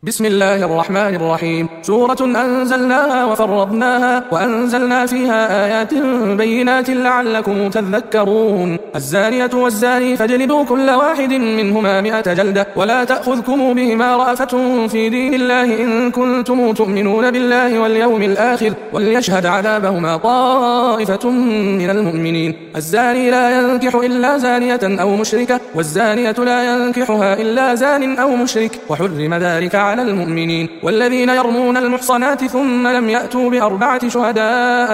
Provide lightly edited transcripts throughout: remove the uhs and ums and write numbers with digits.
بسم الله الرحمن الرحيم. سورة أنزلناها وفرضناها وأنزلنا فيها آيات بينات لعلكم تذكرون. الزانية والزاني فاجلدوا كل واحد منهما 100 جلدة ولا تأخذكم بهما رأفة في دين الله إن كنتم تؤمنون بالله واليوم الآخر وليشهد عذابهما طائفة من المؤمنين. الزاني لا ينكح إلا زانية أو مشركة والزانية لا ينكحها إلا زان أو مشرك وحرم ذلك على المؤمنين. والذين يرمون المحصنات ثم لم يأتوا ب4 شهداء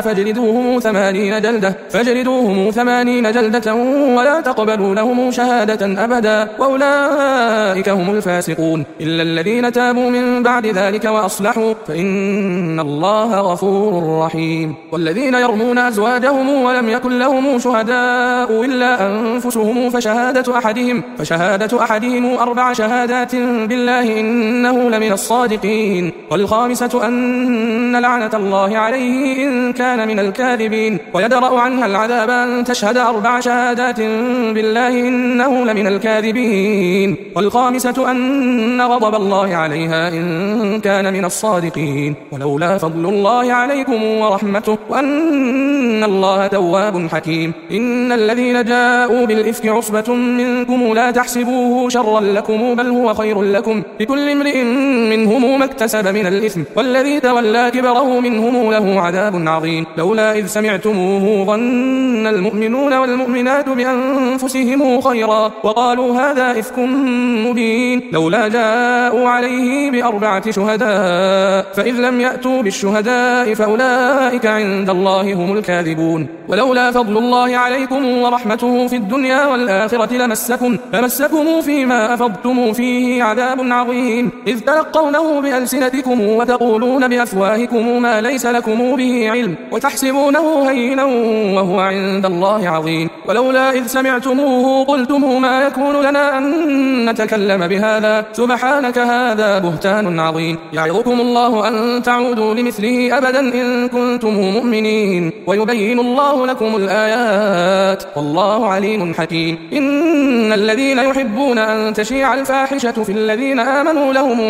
فاجلدوهم 80 جلدة ولا تقبلوا لهم شهادة أبدا وأولئك هم الفاسقون إلا الذين تابوا من بعد ذلك وأصلحوا فإن الله غفور رحيم. والذين يرمون أزواجهم ولم يكن لهم شهداء إلا أنفسهم فشهادة أحدهم 4 شهادات بالله إنه لمن الصادقين. والخامسة أن لعنة الله عليه إن كان من الكاذبين. ويدرأ عنها العذاب أن تشهد 4 شهادات بالله إنه لمن الكاذبين. والخامسة أن غضب الله عليها إن كان من الصادقين. ولولا فضل الله عليكم ورحمته وأن الله تواب حكيم. إن الذين جاءوا بالإفك عصبة منكم لا تحسبوه شرا لكم بل هو خير لكم لكل امرئ منهم ما اكتسب من الإثم والذي تولى كبره منهم له عذاب عظيم. لولا إذ سمعتموه ظن المؤمنون والمؤمنات بأنفسهم خيرا وقالوا هذا إفك مبين. لولا جاءوا عليه ب4 شهداء فإذ لم يأتوا بالشهداء فأولئك عند الله هم الكاذبون. ولولا فضل الله عليكم ورحمته في الدنيا والآخرة لمسكم فيما أفضتم فيه عذاب عظيم إذ تلقونه بألسنتكم وتقولون بأفواهكم ما ليس لكم به علم وتحسبونه هينا وهو عند الله عظيم. ولولا إذ سمعتموه قلتم ما يكون لنا أن نتكلم بهذا سبحانك هذا بهتان عظيم. يعظكم الله أن تعودوا لمثله أبدا إن كنتم مؤمنين ويبين الله لكم الآيات والله عليم حكيم. إن الذين يحبون أن تشيع الفاحشة في الذين آمنوا لهم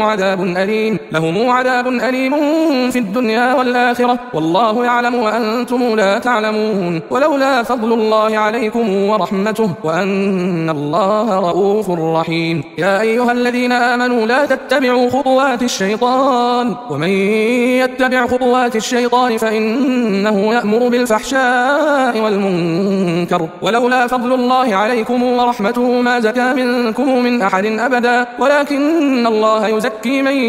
عذاب أليم في الدنيا والآخرة والله يعلم وأنتم لا تعلمون. ولولا فضل الله عليكم ورحمته وأن الله رؤوف رحيم. يا أيها الذين آمنوا لا تتبعوا خطوات الشيطان ومن يتبع خطوات الشيطان فإنه يأمر بالفحشاء والمنكر. ولولا فضل الله عليكم ورحمته ما زكى منكم من أحد أبدا ولكن الله يزكي من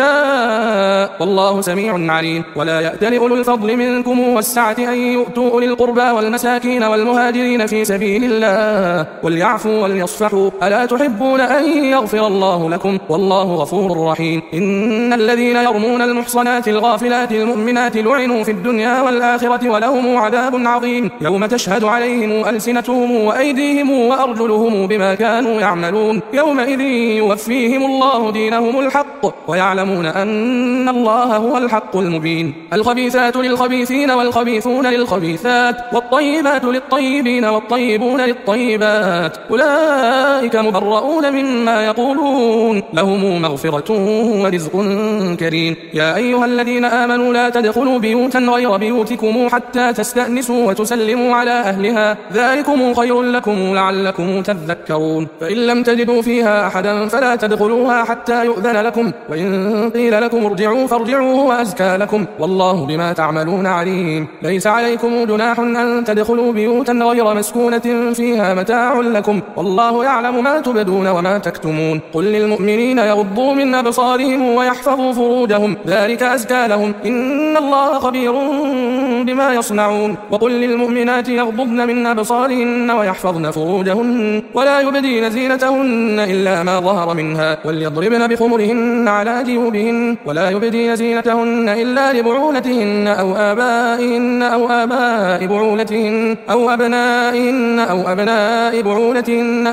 يشاء والله سميع عليم. ولا يأتل أولو الفضل منكم والسعة أن يؤتوا أولي القربى والمساكين والمهاجرين في سبيل الله وليعفوا وليصفحوا ألا تحبون أن يغفر الله لكم والله غفور رحيم. إن الذين يرمون المحصنات الغافلات المؤمنات لعنوا في الدنيا والآخرة ولهم عذاب عظيم يوم تشهد عليهم ألسنتهم وأيديهم وأرجلهم بما كانوا يعملون يومئذ يوفيهم الله دينهم الحق ويعلمون أن الله هو الحق المبين. الخبيثات للخبيثين والخبيثون للخبيثات والطيبات للطيبين والطيبون للطيبات أولئك مبرؤون مما يقولون لهم مغفرة ورزق كريم. يا أيها الذين آمنوا لا تدخلوا بيوتا غير بيوتكم حتى تستأنسوا وتسلموا على أهلها ذلكم خير لكم لعلكم تذكرون. فإن لم تجدوا فيها أحدا فلا تدخلوها حتى يؤذن لكم وإن قيل لكم ارجعوا فارجعوا هو أزكى لكم والله بما تعملون عليم. ليس عليكم جناح أن تدخلوا بيوتا غير مسكونة فيها متاع لكم والله يعلم ما تبدون وما تكتمون. قل للمؤمنين يغضوا من أبصارهم ويحفظوا فروجهم ذلك أزكى لهم إن الله خبير بما يصنعون. وقل للمؤمنات يغضضن من أبصارهن ويحفظن فروجهن ولا يبدين زينتهن إلا ما ظهر منها وليضربن بخمرهن على جيوبهن ولا يبدين زينتهن إلا لبعولتهن أو آبائهن أو آباء بعولتهن أو أبنائهن أو أبناء بعولتهن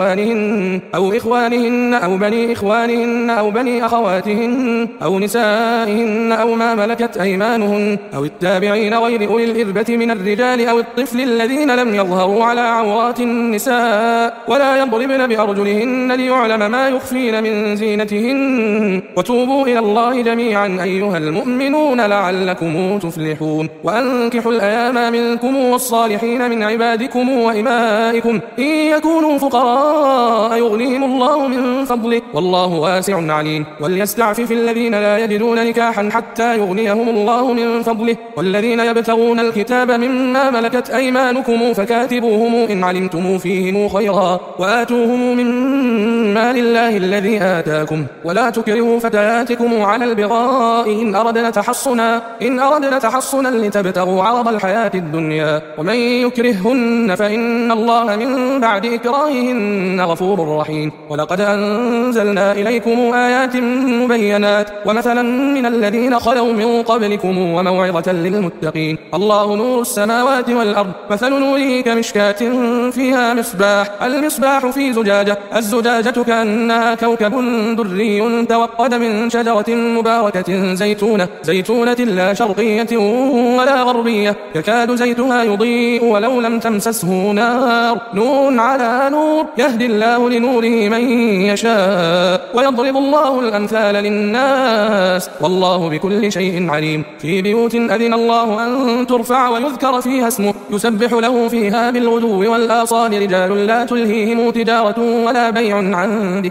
أو إخوانهن أو بني إخوانهن أو بني أخواتهن أو نسائهن أو ما ملكت أيمانهن أو التابعين غير أولي الإربة من الرجال أو الطفل الذين لم يظهروا على عورات النساء ولا يضربن بأرجلهن بزينتهن ليعلم ما يخفين من زينتهن وتوبوا إلى الله جميعا أيها المؤمنون لعلكم تفلحون وأنكحوا الأيام منكم والصالحين من عبادكم وإمائكم إن يكونوا فقراء يغنيهم الله من فضله والله واسع عليم وليستعفف الذين لا يجدون نكاحا حتى يغنيهم الله من فضله والذين يبتغون الكتاب مما ملكت أيمانكم فكاتبوهم إن علمتم فيهم خيرا وآتوهم من مال الله الذي آتاكم ولا تكرهوا فتياتكم على البغاء إن أردنا تحصنا لتبتغوا عرض الحياة الدنيا ومن يكرههن فإن الله من بعد إكراههن غفور رحيم ولقد أنزلنا إليكم آيات مبينات ومثلا من الذين خلوا من قبلكم وموعظة للمتقين الله نور السماوات والأرض مثل نوره كمشكاة فيها مصباح المصباح في زجاجة الزجاجة كأنها كوكب دري توقد من شجرة مباركة زيتونة لا شرقية ولا غربية يكاد زيتها يضيء ولو لم تمسسه نار نور على نور يهدي الله لنوره من يشاء ويضرب الله الأمثال للناس والله بكل شيء عليم في بيوت أذن الله أن ترفع ويذكر فيها اسمه يسبح له فيها بالغدو والآصال رجال لا تلهيهم تجارة ولا بيع عن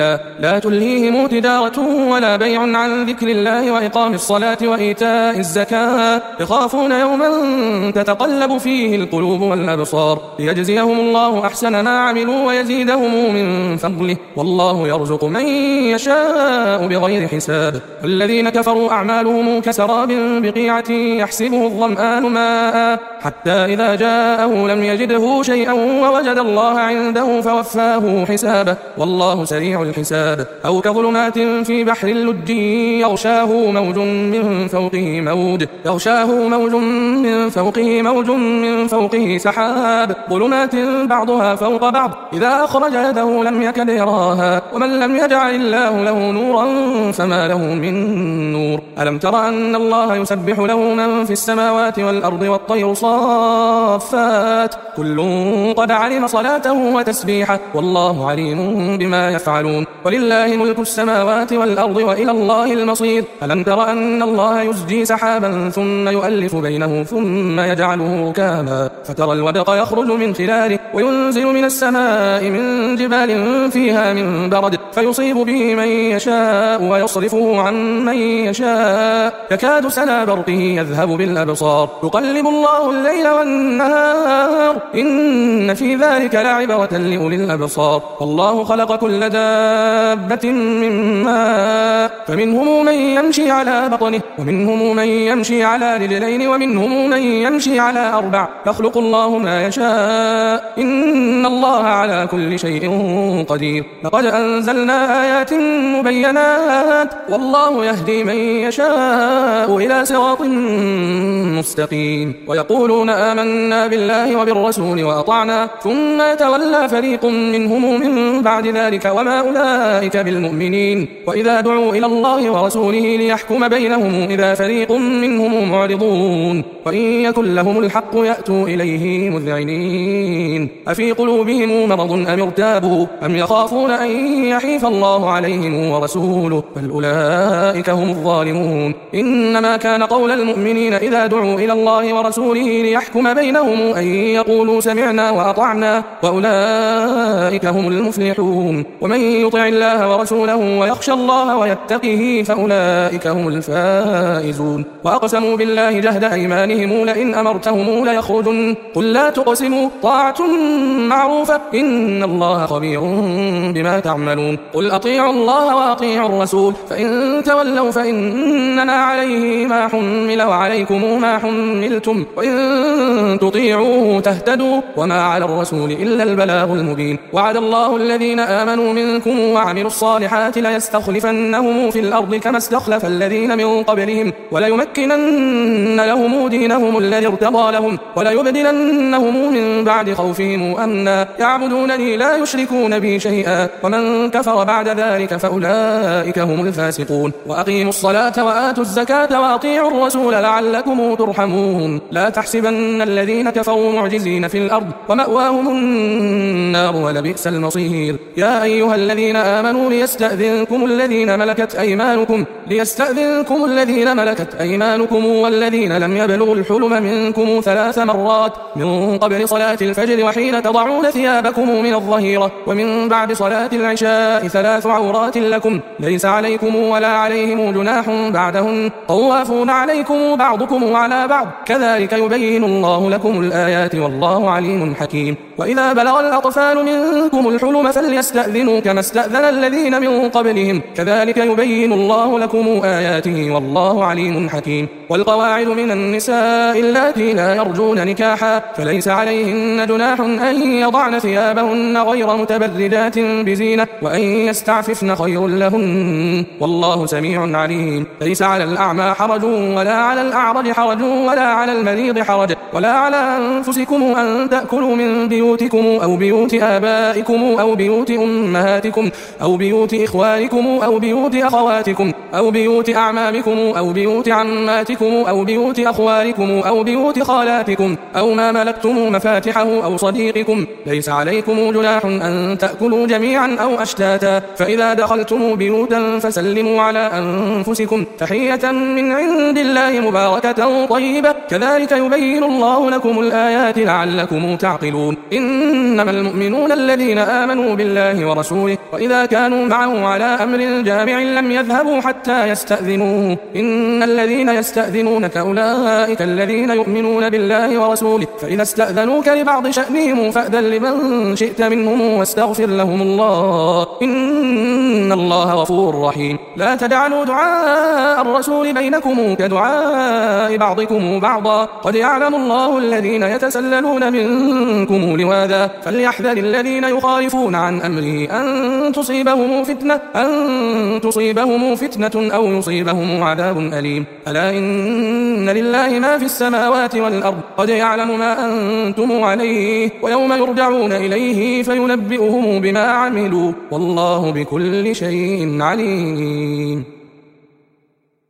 ذكر الله وإقام الصلاة وإيتاء الزكاة يخافون يوما تتقلب فيه القلوب والأبصار ليجزيهم الله أحسن ما عملوا ويزيدهم من فضله والله يرزق من يشاء بغير حساب والذين كفروا أعمالهم كسراب بقيعة يحسبه الظمآن ماء حتى إذا جاءه لم يجده شيئا ووجد الله عنده فوفاه حسابه والله سريع الحساب أو كظلمات في بحر اللج يغشاه موج من فوقه سحاب ظلمات بعضها فوق بعض إذا أخرج يده لم يكد يراها ومن لم يجعل الله له نورا فما له من نور ألم تر أن الله يسبح له من في السماوات والأرض والطير صافات كل قد علم صلاته وتسبيحه والله عليم بما يفعلون ولله ملك السماوات والأرض وإلى الله المصير ألم تر أن الله يزجي سحابا ثم يؤلف بينه ثم يجعله ركاما فترى الودق يخرج من خلاله وينزل من السماء من جبال فيها من برد فيصيب به من يشاء ويصرفه عن من يشاء يكاد سنا برقه يذهب بالأبصار يقلب الله الليل والنهار إن في ذلك لعبرة لأولي الأبصار والله خلق كل دابة من ماء فمنهم من يمشي على بطنه ومنهم من يمشي على رجلين ومنهم من يمشي على 4 يخلق الله ما يشاء إن الله على كل شيء قدير لقد أنزلنا آيات مبينات والله يهدي من يشاء إلى صراط مستقيم ويقولون آمنا بالله وبالرسول وأطعنا ثم يتولى فريق منهم من بعد ذلك وما أولئك بالمؤمنين وإذا دعوا إلى الله ورسوله ليحكم بينهم إذا فريق منهم معرضون وإن يكن لهم الحق يأتوا إليه مذعنين أفي قلوبهم مرض أم ارتابوا أم يخافون أن يحيف الله عليهم ورسوله بل أولئك هم الظالمون إنما كان قول المؤمنين إذا دعوا إلى الله ورسوله ليحكم بينهم أن يقولوا سمعنا وأطعنا وأولئك هم المفلحون ومن يطع الله ورسوله ويخشى الله ويتقه فأولئك هم الفائزون وأقسموا بالله جهد أيمانهم لئن أمرتهم ليخرجن قل لا تقسموا طاعة معروفة إن الله خبير بما تعملون قل أطيعوا الله وأطيعوا الرسول فإن تولوا فإننا عليه ما حمل وعليكم ما حملتم وإن تطيعوه تهتدوا وما على الرسول إلا البلاغ المبين وعد الله الذين آمنوا منكم وعملوا الصالحات ليستخلفنهم في الأرض كما استخلف الذين من قبلهم وليمكنن لهم دينهم الذي ارتضى لهم وليبدلنهم من بعد خوفهم أمنا يعبدونني لا يشركون بي شيئا ومن كفر بعد ذلك فأولئك هم الفاسقون وأقيموا الصلاة وآتوا الزكاة وأطيعوا الرسول لعلكم ترحمون لا تحسبن الذين كفروا معجزين في الأرض ومأواهم النار ولبئس المصير بصير. يا أيها الذين آمنوا ليستأذنكم الذين ملكت أيمانكم والذين لم يبلغوا الحلم منكم 3 مرات من قبل صلاة الفجر وحين تضعون ثيابكم من الظهيرة ومن بعد صلاة العشاء 3 عورات لكم ليس عليكم ولا عليهم جناح بعدهن طوافون عليكم بعضكم على بعض كذلك يبين الله لكم الآيات والله عليم حكيم. وإذا بلغ الأطفال منكم الحلم فليستأذنوا كما استأذن الذين من قبلهم كذلك يبين الله لكم آياته والله عليم حكيم. والقواعد من النساء اللاتي لا يرجون نكاحا فليس عليهن جناح أن يضعن ثيابهن غير متبرجات بزينة وأن يستعففن خير لهن والله سميع عليم. ليس على الأعمى حرج ولا على الأعرج حرج ولا على المريض حرج ولا على أنفسكم أن تأكلوا من بيوتكم أو بيوت آبائكم أو بيوت أمهاتكم أو بيوت إخوانكم أو بيوت أخواتكم أو بيوت أعمامكم أو بيوت عماتكم أو بيوت أخوالكم أو بيوت خالاتكم أو ما ملكتم مفاتحه أو صديقكم ليس عليكم جناح أن تأكلوا جميعا أو أشتاتا فإذا دخلتم بيوتا فسلموا على أنفسكم تحية من عند الله مباركة طيبة كذلك يبين الله لكم الآيات لعلكم تعقلون. إنما المؤمنون الذين آمنوا بالله ورسوله وإذا كانوا معه على أمر جامع لم يذهبوا حتى يستأذنوه إن الذين يستأذنونك أولئك الذين يؤمنون بالله ورسوله فإذا استأذنوك لبعض شأنهم فأذن لمن شئت منهم واستغفر لهم الله إن الله غفور رحيم. لا تجعلوا دعاء الرسول بينكم كدعاء بعضكم بعضا قد يعلم الله الذين يتسللون منكم لواذا فليحذر الذين يخالفون عن أمره أن تصيبهم فتنة أو يصيبهم عذاب أليم. ألا إن لله ما في السماوات والأرض قد يعلم ما أنتم عليه ويوم يرجعون إليه فينبئهم بما عملوا والله بكل شيء عليم.